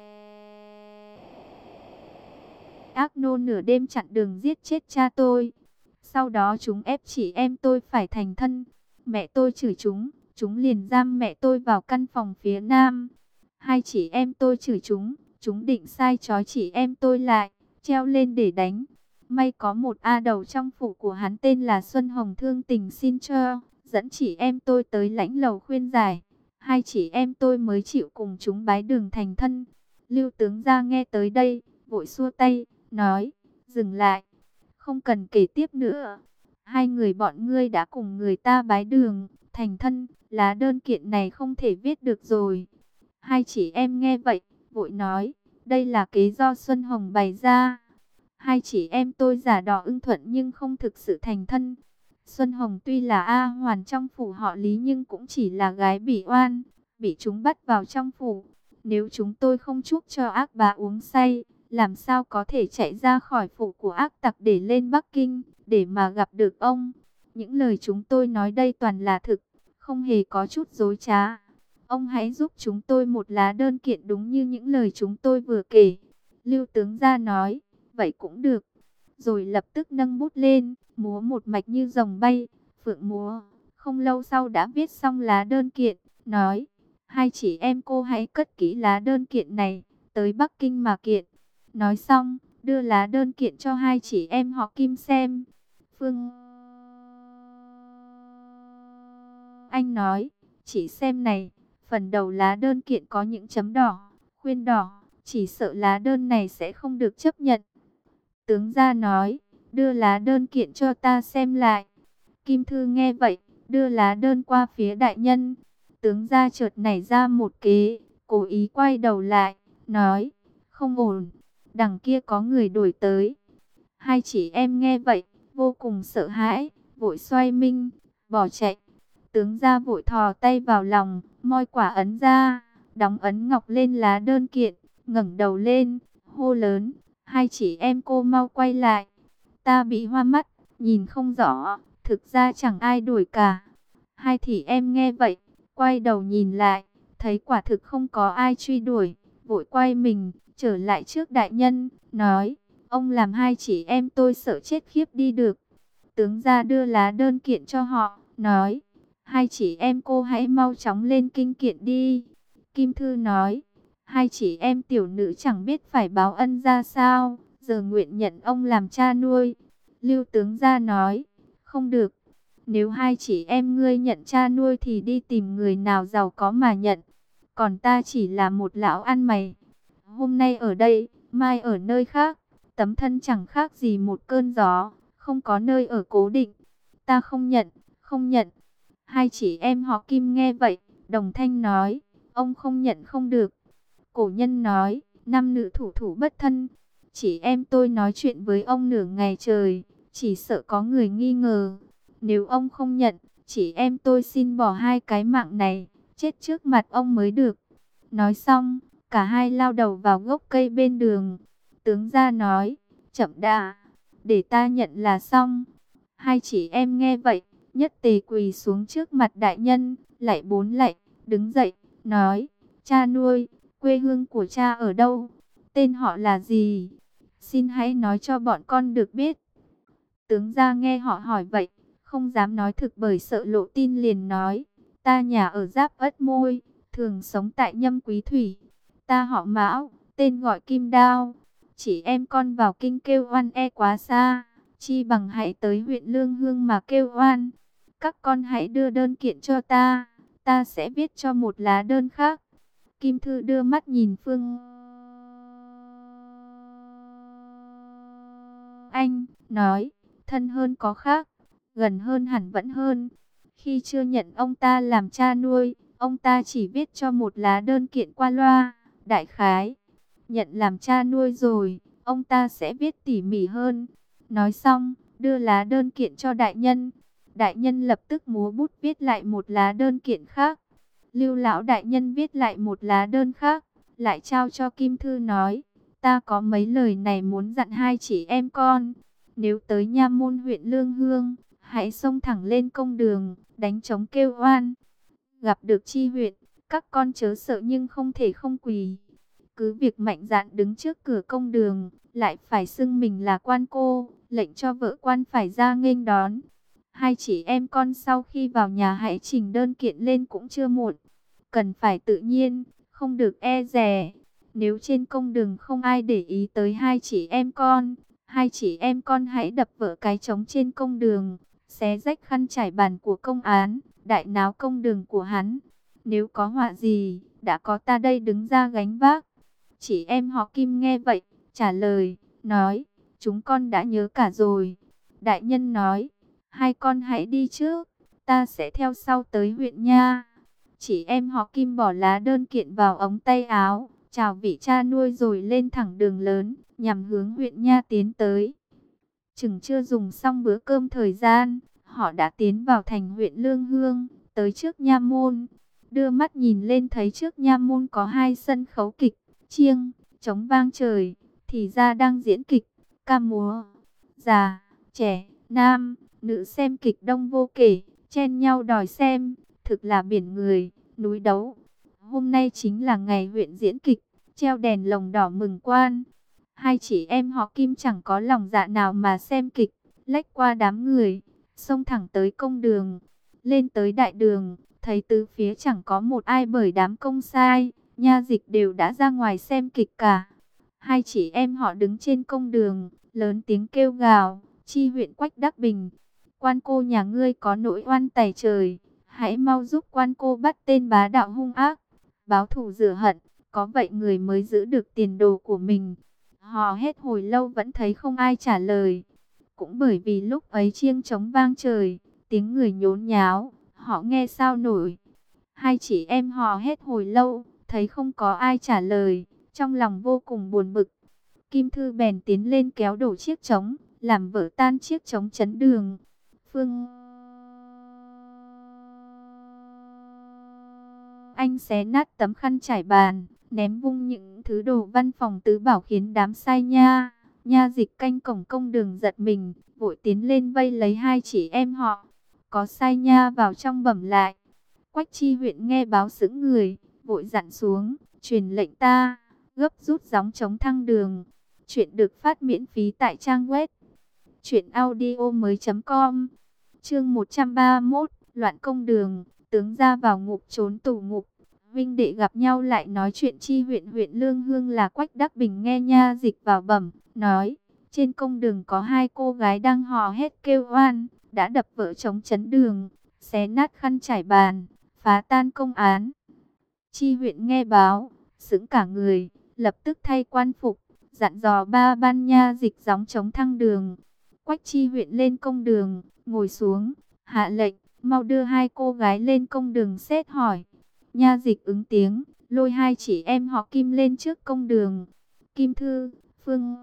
ác nô nửa đêm chặn đường giết chết cha tôi. Sau đó chúng ép chị em tôi phải thành thân. Mẹ tôi chửi chúng liền giam mẹ tôi vào căn phòng phía nam. Hai chị em tôi chửi chúng định sai trói chị em tôi lại, treo lên để đánh. May có một A đầu trong phủ của hắn tên là Xuân Hồng thương tình xin cho, dẫn chị em tôi tới lãnh lầu khuyên giải. Hai chị em tôi mới chịu cùng chúng bái đường thành thân. Lưu tướng gia nghe tới đây, vội xua tay, nói, dừng lại, không cần kể tiếp nữa. Hai người bọn ngươi đã cùng người ta bái đường, thành thân, lá đơn kiện này không thể viết được rồi. Hai chị em nghe vậy, vội nói, đây là kế do Xuân Hồng bày ra. Hai chị em tôi giả đò ưng thuận nhưng không thực sự thành thân. Xuân Hồng tuy là A hoàn trong phủ họ Lý nhưng cũng chỉ là gái bị oan, bị chúng bắt vào trong phủ. Nếu chúng tôi không chuốc cho ác bá uống say, làm sao có thể chạy ra khỏi phủ của ác tặc để lên Bắc Kinh, để mà gặp được ông. Những lời chúng tôi nói đây toàn là thực, không hề có chút dối trá. Ông hãy giúp chúng tôi một lá đơn kiện đúng như những lời chúng tôi vừa kể. Lưu tướng gia nói, vậy cũng được. Rồi lập tức nâng bút lên, múa một mạch như rồng bay, phượng múa. Không lâu sau đã viết xong lá đơn kiện, nói, hai chị em cô hãy cất kỹ lá đơn kiện này, tới Bắc Kinh mà kiện. Nói xong, đưa lá đơn kiện cho hai chị em họ Kim xem. Phương Anh nói, chỉ xem này, phần đầu lá đơn kiện có những chấm đỏ, khuyên đỏ, chỉ sợ lá đơn này sẽ không được chấp nhận. Tướng gia nói, đưa lá đơn kiện cho ta xem lại. Kim Thư nghe vậy, đưa lá đơn qua phía đại nhân. Tướng gia chợt nảy ra một kế, cố ý quay đầu lại, nói, không ổn, đằng kia có người đuổi tới. Hai chị em nghe vậy, vô cùng sợ hãi, vội xoay minh, bỏ chạy. Tướng gia vội thò tay vào lòng, moi quả ấn ra, đóng ấn ngọc lên lá đơn kiện, ngẩng đầu lên, hô lớn, hai chị em cô mau quay lại. Ta bị hoa mắt, nhìn không rõ, thực ra chẳng ai đuổi cả. Hai chị em nghe vậy, quay đầu nhìn lại, thấy quả thực không có ai truy đuổi, vội quay mình, trở lại trước đại nhân, nói, ông làm hai chị em tôi sợ chết khiếp đi được. Tướng gia đưa lá đơn kiện cho họ, nói, hai chị em cô hãy mau chóng lên kinh kiện đi. Kim Thư nói, hai chị em tiểu nữ chẳng biết phải báo ân ra sao, giờ nguyện nhận ông làm cha nuôi. Lưu tướng gia nói, không được, nếu hai chị em ngươi nhận cha nuôi thì đi tìm người nào giàu có mà nhận. còn ta chỉ là một lão ăn mày. Hôm nay ở đây, mai ở nơi khác, tấm thân chẳng khác gì một cơn gió, không có nơi ở cố định. Ta không nhận, không nhận. Hai chị em họ Kim nghe vậy, đồng thanh nói, ông không nhận không được. Cổ nhân nói, nam nữ thủ thủ bất thân. Chị em tôi nói chuyện với ông nửa ngày trời, chỉ sợ có người nghi ngờ. Nếu ông không nhận, chị em tôi xin bỏ hai cái mạng này, chết trước mặt ông mới được. Nói xong, cả hai lao đầu vào gốc cây bên đường. Tướng gia nói, chậm đã, để ta nhận là xong. Hai chị em nghe vậy, nhất tề quỳ xuống trước mặt đại nhân, lạy bốn lạy, đứng dậy, nói, cha nuôi, quê hương của cha ở đâu? Tên họ là gì? Xin hãy nói cho bọn con được biết. Tướng gia nghe họ hỏi vậy, không dám nói thực bởi sợ lộ tin, liền nói, ta nhà ở Giáp Ất Môi, thường sống tại Nhâm Quý Thủy. Ta họ Mão, tên gọi Kim Đao. Chỉ em con vào kinh kêu oan e quá xa, chi bằng hãy tới huyện Lương Hương mà kêu oan. Các con hãy đưa đơn kiện cho ta sẽ viết cho một lá đơn khác. Kim Thư đưa mắt nhìn Phương Anh, nói, thân hơn có khác, gần hơn hẳn vẫn hơn. Khi chưa nhận ông ta làm cha nuôi, ông ta chỉ viết cho một lá đơn kiện qua loa, đại khái. Nhận làm cha nuôi rồi, ông ta sẽ viết tỉ mỉ hơn. Nói xong, đưa lá đơn kiện cho đại nhân. Đại nhân lập tức múa bút viết lại một lá đơn kiện khác. Lưu lão đại nhân viết lại một lá đơn khác, lại trao cho Kim Thư nói, ta có mấy lời này muốn dặn hai chị em con. Nếu tới nha môn huyện Lương Hương, hãy xông thẳng lên công đường, đánh trống kêu oan. Gặp được chi huyện, các con chớ sợ nhưng không thể không quỳ. Cứ việc mạnh dạn đứng trước cửa công đường, lại phải xưng mình là quan cô, lệnh cho vợ quan phải ra nghênh đón. Hai chị em con sau khi vào nhà hãy trình đơn kiện lên cũng chưa muộn. Cần phải tự nhiên, không được e dè. Nếu trên công đường không ai để ý tới hai chị em con, hai chị em con hãy đập vỡ cái trống trên công đường, xé rách khăn trải bàn của công án, đại náo công đường của hắn. Nếu có họa gì, đã có ta đây đứng ra gánh vác. Chị em họ Kim nghe vậy, trả lời, nói, chúng con đã nhớ cả rồi. Đại nhân nói, hai con hãy đi trước, ta sẽ theo sau tới huyện nha. Chị em họ Kim bỏ lá đơn kiện vào ống tay áo, chào vị cha nuôi rồi lên thẳng đường lớn, nhằm hướng huyện nha tiến tới. Chừng chưa dùng xong bữa cơm thời gian, họ đã tiến vào thành huyện Lương Hương, tới trước nha môn. Đưa mắt nhìn lên thấy trước nha môn có hai sân khấu kịch, chiêng, trống vang trời, thì ra đang diễn kịch, ca múa. Già, trẻ, nam, nữ xem kịch đông vô kể, chen nhau đòi xem, thực là biển người, núi đấu. Hôm nay chính là ngày huyện diễn kịch, treo đèn lồng đỏ mừng quan. Hai chị em họ Kim chẳng có lòng dạ nào mà xem kịch, lách qua đám người, xông thẳng tới công đường. Lên tới đại đường, thấy tứ phía chẳng có một ai bởi đám công sai, nha dịch đều đã ra ngoài xem kịch cả. Hai chị em họ đứng trên công đường, lớn tiếng kêu gào, chi huyện Quách Đắc Bình. Quan cô nhà ngươi có nỗi oan tày trời, hãy mau giúp quan cô bắt tên bá đạo hung ác, báo thù rửa hận, có vậy người mới giữ được tiền đồ của mình. Họ hét hồi lâu vẫn thấy không ai trả lời. Cũng bởi vì lúc ấy chiêng trống vang trời, tiếng người nhốn nháo, họ nghe sao nổi. Hai chị em họ hét hồi lâu, thấy không có ai trả lời, trong lòng vô cùng buồn bực. Kim Thư bèn tiến lên kéo đổ chiếc trống, làm vỡ tan chiếc trống chắn đường. Phương Anh xé nát tấm khăn trải bàn, ném vung những thứ đồ văn phòng tứ bảo khiến đám sai nha dịch canh cổng công đường giật mình, vội tiến lên vây lấy hai chị em họ. Có sai nha vào trong bẩm lại. Quách chi huyện nghe báo sững người, vội dặn xuống, truyền lệnh ta, gấp rút gióng chống thăng đường. Chuyện được phát miễn phí tại trang web truyệnaudiomoi.com. Chương 131, loạn công đường, tướng ra vào ngục trốn tù ngục. Vinh đệ gặp nhau lại nói chuyện chi huyện huyện Lương Hương là Quách Đắc Bình nghe nha dịch vào bẩm, nói, trên công đường có hai cô gái đang hò hét kêu oan, đã đập vỡ trống chắn đường, xé nát khăn trải bàn, phá tan công án. Chi huyện nghe báo, sững cả người, lập tức thay quan phục, dặn dò ba ban nha dịch gióng chống thăng đường. Quách Chi huyện lên công đường, ngồi xuống, hạ lệnh, mau đưa hai cô gái lên công đường xét hỏi. Nha dịch ứng tiếng, lôi hai chị em họ Kim lên trước công đường. Kim Thư, Phương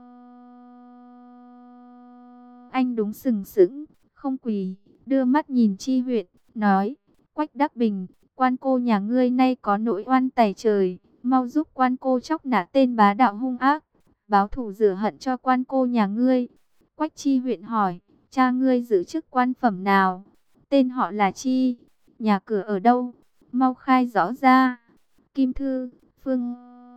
Anh đúng sừng sững, không quỳ, đưa mắt nhìn Chi huyện, nói, Quách Đắc Bình, quan cô nhà ngươi nay có nỗi oan tày trời, mau giúp quan cô chóc nã tên bá đạo hung ác, báo thù rửa hận cho quan cô nhà ngươi. Quách Chi huyện hỏi, cha ngươi giữ chức quan phẩm nào? Tên họ là Chi, nhà cửa ở đâu? Mau khai rõ ra. Kim Thư, Phương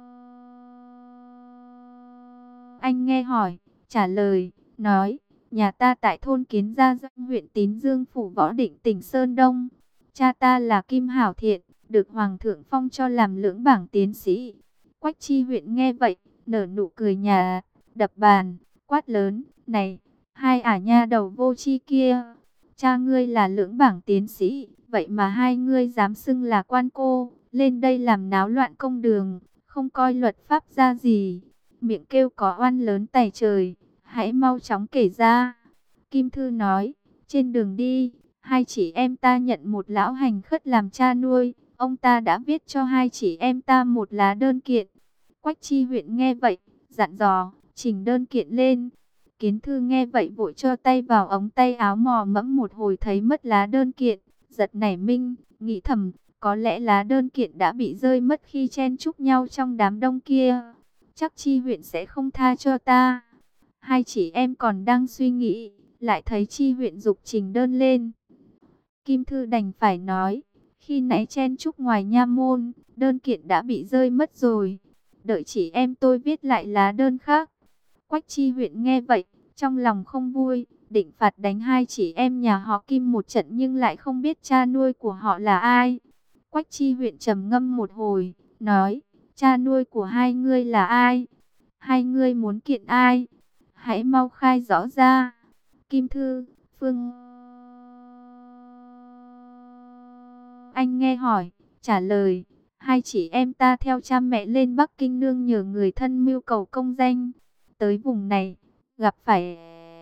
Anh nghe hỏi, trả lời, nói, nhà ta tại thôn Kiến Gia Doanh huyện Tín Dương phủ Võ Định tỉnh Sơn Đông. Cha ta là Kim Hảo Thiện, được Hoàng thượng phong cho làm lưỡng bảng tiến sĩ. Quách Chi huyện nghe vậy, nở nụ cười nhà, đập bàn, quát lớn, này, hai ả nha đầu vô tri kia. Cha ngươi là lưỡng bảng tiến sĩ, vậy mà hai ngươi dám xưng là quan cô, lên đây làm náo loạn công đường, không coi luật pháp ra gì. Miệng kêu có oan lớn tày trời, hãy mau chóng kể ra. Kim Thư nói, trên đường đi, hai chị em ta nhận một lão hành khất làm cha nuôi, ông ta đã viết cho hai chị em ta một lá đơn kiện. Quách Chi huyện nghe vậy, dặn dò, trình đơn kiện lên. Kiến Thư nghe vậy vội cho tay vào ống tay áo mò mẫm một hồi thấy mất lá đơn kiện, giật nảy mình, nghĩ thầm, có lẽ lá đơn kiện đã bị rơi mất khi chen chúc nhau trong đám đông kia. Chắc Chi huyện sẽ không tha cho ta. Hai chị em còn đang suy nghĩ, lại thấy Chi huyện dục trình đơn lên. Kim Thư đành phải nói, khi nãy chen chúc ngoài nha môn, đơn kiện đã bị rơi mất rồi. Đợi chị em tôi viết lại lá đơn khác. Quách Chi huyện nghe vậy, trong lòng không vui, định phạt đánh hai chị em nhà họ Kim một trận nhưng lại không biết cha nuôi của họ là ai. Quách Chi huyện trầm ngâm một hồi, nói, cha nuôi của hai ngươi là ai? Hai ngươi muốn kiện ai? Hãy mau khai rõ ra. Kim Thư, Phương Anh nghe hỏi, trả lời, hai chị em ta theo cha mẹ lên Bắc Kinh nương nhờ người thân mưu cầu công danh. Tới vùng này, gặp phải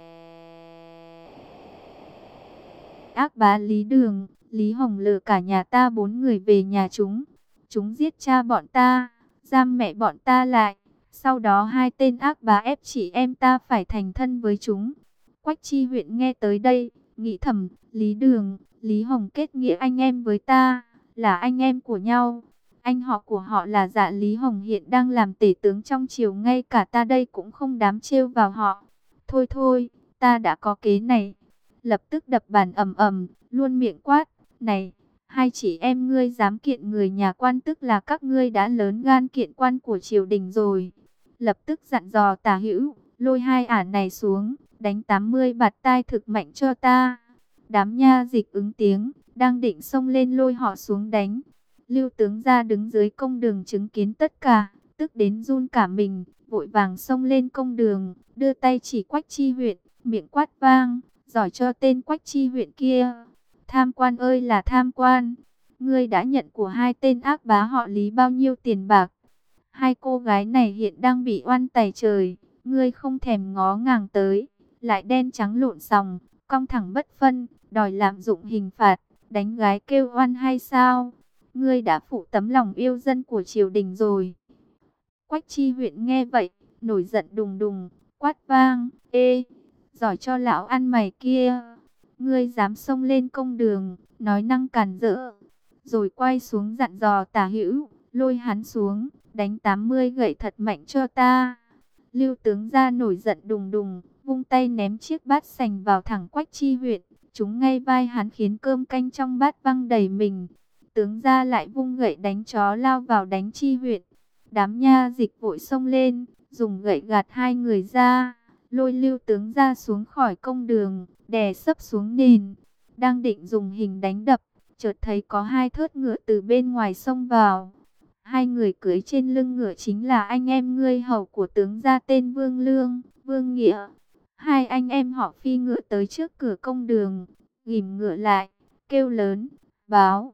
ác bá Lý Đường, Lý Hồng lừa cả nhà ta bốn người về nhà chúng. Chúng giết cha bọn ta, giam mẹ bọn ta lại. Sau đó hai tên ác bá ép chị em ta phải thành thân với chúng. Quách Chi huyện nghe tới đây, nghĩ thầm, Lý Đường, Lý Hồng kết nghĩa anh em với ta, là anh em của nhau. Anh họ của họ là Dạ Lý Hồng hiện đang làm tể tướng trong triều, ngay cả ta đây cũng không dám trêu vào họ. Thôi thôi, ta đã có kế này. Lập tức đập bàn ầm ầm, luôn miệng quát, này, hai chị em ngươi dám kiện người nhà quan, tức là các ngươi đã lớn gan kiện quan của triều đình rồi. Lập tức dặn dò Tả Hữu, lôi hai ả này xuống, đánh 80 bạt tai thực mạnh cho ta. Đám nha dịch ứng tiếng, đang định xông lên lôi họ xuống đánh. Lưu tướng ra đứng dưới công đường chứng kiến tất cả, tức đến run cả mình, vội vàng xông lên công đường, đưa tay chỉ Quách Chi huyện, miệng quát vang, giỏi cho tên Quách Chi huyện kia. Tham quan ơi là tham quan, ngươi đã nhận của hai tên ác bá họ Lý bao nhiêu tiền bạc? Hai cô gái này hiện đang bị oan tày trời, ngươi không thèm ngó ngàng tới, lại đen trắng lộn xòng, cong thẳng bất phân, đòi lạm dụng hình phạt, đánh gái kêu oan hay sao? Ngươi đã phụ tấm lòng yêu dân của triều đình rồi. Quách Chi huyện nghe vậy, nổi giận đùng đùng, quát vang, ê, giỏi cho lão ăn mày kia, ngươi dám xông lên công đường, nói năng càn rỡ. Rồi quay xuống dặn dò Tả Hữu, lôi hắn xuống, đánh 80 gậy thật mạnh cho ta. Lưu tướng ra nổi giận đùng đùng, vung tay ném chiếc bát sành vào thẳng Quách Chi huyện, trúng ngay vai hắn khiến cơm canh trong bát văng đầy mình. Tướng ra lại vung gậy đánh chó lao vào đánh Chi huyện. Đám nha dịch vội xông lên, dùng gậy gạt hai người ra, lôi Lưu tướng ra xuống khỏi công đường, đè sấp xuống nền. Đang định dùng hình đánh đập, chợt thấy có hai thớt ngựa từ bên ngoài xông vào. Hai người cưỡi trên lưng ngựa chính là anh em ngươi hầu của tướng gia tên Vương Lương, Vương Nghĩa. Hai anh em họ phi ngựa tới trước cửa công đường, ghìm ngựa lại, kêu lớn, báo,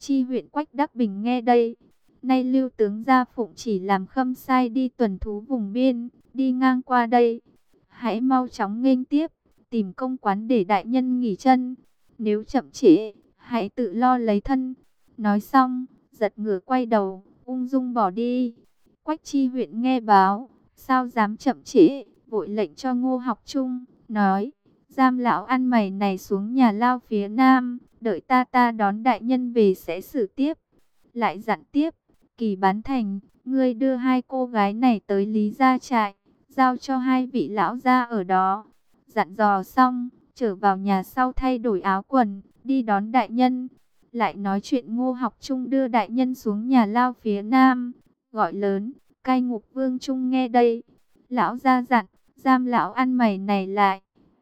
Chi huyện Quách Đắc Bình nghe đây, nay Lưu tướng gia phụng chỉ làm khâm sai đi tuần thú vùng biên, đi ngang qua đây, hãy mau chóng nghênh tiếp, tìm công quán để đại nhân nghỉ chân. Nếu chậm trễ, hãy tự lo lấy thân. Nói xong, giật ngửa quay đầu, ung dung bỏ đi. Quách Chi huyện nghe báo, sao dám chậm trễ, vội lệnh cho Ngô Học Trung, nói: giam lão ăn mày này xuống nhà lao phía nam, đợi ta đón đại nhân về sẽ xử tiếp. Lại dặn tiếp: Kỳ Bán Thành, ngươi đưa hai cô gái này tới Lý Gia trại, giao cho hai vị lão gia ở đó. Dặn dò xong, trở vào nhà sau thay đổi áo quần, đi đón đại nhân. Lại nói chuyện Ngô Học Trung đưa đại nhân xuống nhà lao phía nam, gọi lớn: Cai Ngục Vương Trung nghe đây. Lão gia dặn, giam lão ăn mày này lại.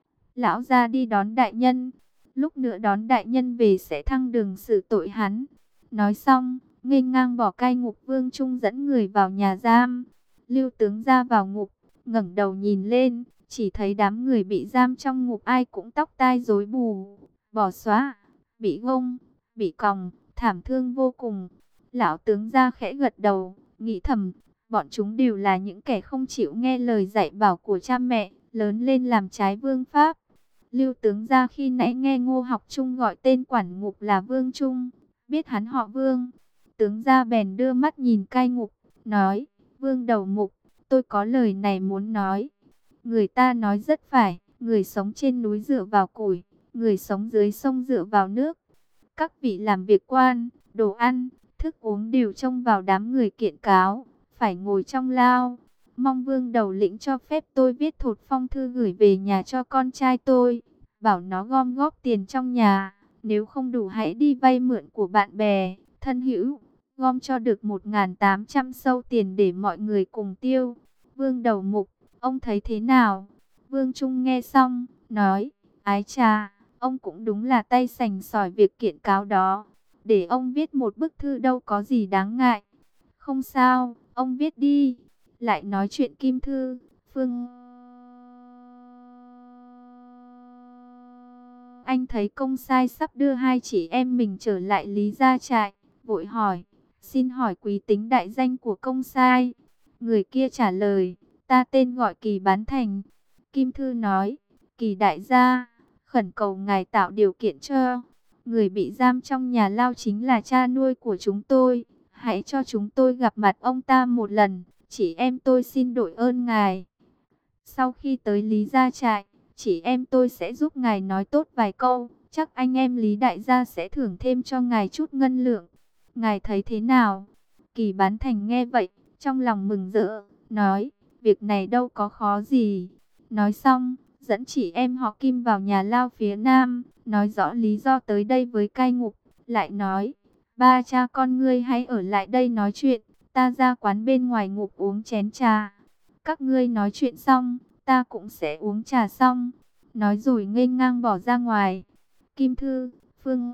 Lão gia đi đón đại nhân, lúc nữa đón đại nhân về sẽ thăng đường xử tội hắn. Nói xong, nghênh ngang bỏ Cai Ngục Vương Trung dẫn người vào nhà giam. Lưu tướng ra vào ngục, ngẩng đầu nhìn lên, chỉ thấy đám người bị giam trong ngục ai cũng tóc tai rối bù, bỏ xóa, bị gông, bị còng, thảm thương vô cùng. Lão tướng ra khẽ gật đầu, nghĩ thầm, bọn chúng đều là những kẻ không chịu nghe lời dạy bảo của cha mẹ, lớn lên làm trái vương pháp. Lưu tướng ra khi nãy nghe Ngô Học Trung gọi tên quản ngục là Vương Trung, biết hắn họ Vương. Tướng ra bèn đưa mắt nhìn cai ngục, nói: Vương đầu mục, tôi có lời này muốn nói. Người ta nói rất phải, người sống trên núi dựa vào củi, người sống dưới sông dựa vào nước. Các vị làm việc quan, đồ ăn, thức uống đều trông vào đám người kiện cáo, phải ngồi trong lao. Mong Vương đầu lĩnh cho phép tôi viết thột phong thư gửi về nhà cho con trai tôi, bảo nó gom góp tiền trong nhà, nếu không đủ hãy đi vay mượn của bạn bè, thân hữu, gom cho được 1.800 sâu tiền để mọi người cùng tiêu. Vương đầu mục, ông thấy thế nào? Vương Trung nghe xong, nói: Ái chà, ông cũng đúng là tay sành sỏi việc kiện cáo đó. Để ông viết một bức thư đâu có gì đáng ngại. Không sao, ông viết đi. Lại nói chuyện Kim Thư, Phương Anh thấy công sai sắp đưa hai chị em mình trở lại Lý Gia trại, vội hỏi: Xin hỏi quý tính đại danh của công sai? Người kia trả lời: Ta tên gọi Kỳ Bán Thành. Kim Thư nói: Kỳ đại gia, khẩn cầu ngài tạo điều kiện cho. Người bị giam trong nhà lao chính là cha nuôi của chúng tôi. Hãy cho chúng tôi gặp mặt ông ta một lần. Chị em tôi xin đội ơn ngài. Sau khi tới Lý Gia trại, chị em tôi sẽ giúp ngài nói tốt vài câu. Chắc anh em Lý đại gia sẽ thưởng thêm cho ngài chút ngân lượng. Ngài thấy thế nào? Kỳ Bán Thành nghe vậy, trong lòng mừng rỡ, nói: Việc này đâu có khó gì. Nói xong, dẫn chị em họ Kim vào nhà lao phía nam, nói rõ lý do tới đây với cai ngục. Lại nói: Ba cha con ngươi hãy ở lại đây nói chuyện, ta ra quán bên ngoài ngục uống chén trà. Các ngươi nói chuyện xong, ta cũng sẽ uống trà xong. Nói rồi nghênh ngang bỏ ra ngoài. Kim Thư, Phương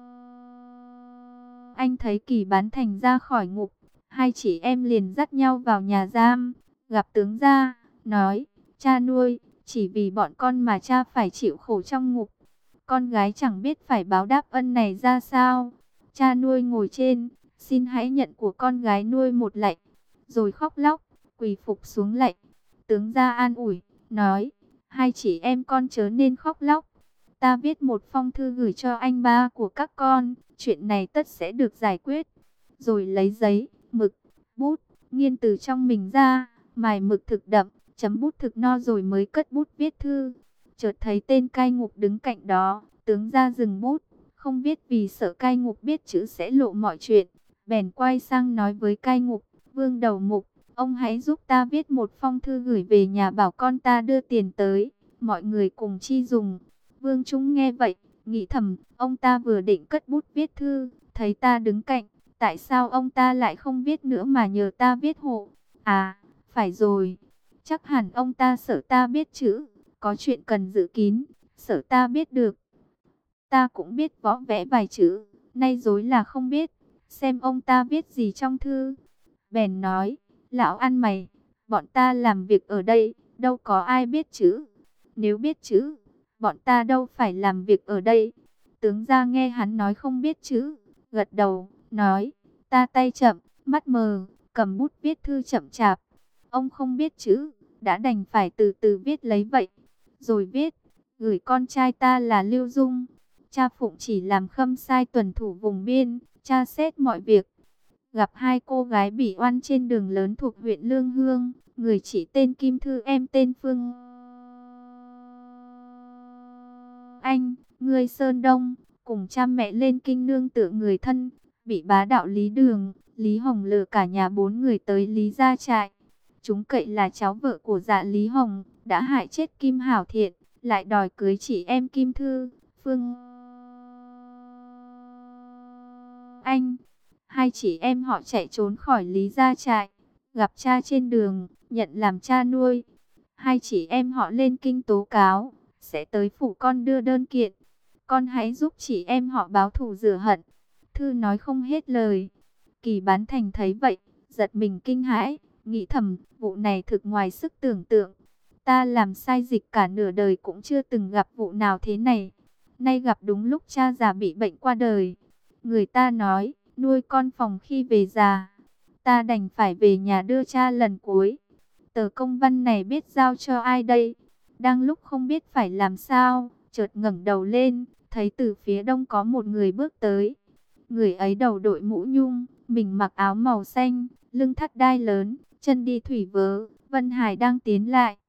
Anh thấy Kỳ Bán Thành ra khỏi ngục, hai chị em liền dắt nhau vào nhà giam, gặp tướng gia, nói: Cha nuôi, chỉ vì bọn con mà cha phải chịu khổ trong ngục. Con gái chẳng biết phải báo đáp ân này ra sao. Cha nuôi ngồi trên, xin hãy nhận của con gái nuôi một lạy. Rồi khóc lóc, quỳ phục xuống lạy. Tướng gia an ủi, nói: Hai chị em con chớ nên khóc lóc. Ta viết một phong thư gửi cho anh ba của các con, chuyện này tất sẽ được giải quyết. Rồi lấy giấy, mực, bút, nghiên từ trong mình ra, mài mực thực đậm, chấm bút thực no rồi mới cất bút viết thư. Chợt thấy tên cai ngục đứng cạnh đó, tướng gia dừng bút, không viết vì sợ cai ngục biết chữ sẽ lộ mọi chuyện. Bèn quay sang nói với cai ngục: Vương đầu mục, ông hãy giúp ta viết một phong thư gửi về nhà bảo con ta đưa tiền tới, mọi người cùng chi dùng. Vương Trung nghe vậy, nghĩ thầm, ông ta vừa định cất bút viết thư, thấy ta đứng cạnh, tại sao ông ta lại không viết nữa mà nhờ ta viết hộ? À, phải rồi, chắc hẳn ông ta sợ ta biết chữ, có chuyện cần giữ kín, sợ ta biết được. Ta cũng biết võ vẽ vài chữ, nay dối là không biết, xem ông ta viết gì trong thư. Bèn nói: Lão ăn mày, bọn ta làm việc ở đây, đâu có ai biết chữ. Nếu biết chữ, bọn ta đâu phải làm việc ở đây. Tướng gia nghe hắn nói không biết chữ, gật đầu, nói, ta tay chậm, mắt mờ, cầm bút viết thư chậm chạp. Ông không biết chữ, đã đành phải từ từ viết lấy vậy. Rồi viết, gửi con trai ta là Lưu Dung. Cha phụng chỉ làm khâm sai tuần thủ vùng biên, tra xét mọi việc. Gặp hai cô gái bị oan trên đường lớn thuộc huyện Lương Hương, người chỉ tên Kim Thư, em tên Phương Anh, người Sơn Đông, cùng cha mẹ lên kinh nương tựa người thân, bị bá đạo Lý Đường, Lý Hồng lừa cả nhà 4 người tới Lý gia trại. Chúng cậy là cháu vợ của dạ Lý Hồng, đã hại chết Kim Hảo Thiện, lại đòi cưới chị em Kim Thư, Phương Anh. Hai chị em họ chạy trốn khỏi Lý gia trại, gặp cha trên đường, nhận làm cha nuôi. Hai chị em họ lên kinh tố cáo, sẽ tới phủ con đưa đơn kiện. Con hãy giúp chị em họ báo thù rửa hận. Thư nói không hết lời. Kỳ Bán Thành thấy vậy, giật mình kinh hãi, nghĩ thầm, vụ này thực ngoài sức tưởng tượng. Ta làm sai dịch cả nửa đời cũng chưa từng gặp vụ nào thế này. Nay gặp đúng lúc cha già bị bệnh qua đời. Người ta nói, nuôi con phòng khi về già. Ta đành phải về nhà đưa cha lần cuối. Tờ công văn này biết giao cho ai đây? Đang lúc không biết phải làm sao, chợt ngẩng đầu lên, thấy từ phía đông có một người bước tới. Người ấy đầu đội mũ nhung, mình mặc áo màu xanh, lưng thắt đai lớn, chân đi thủy vớ. Vân Hải đang tiến lại,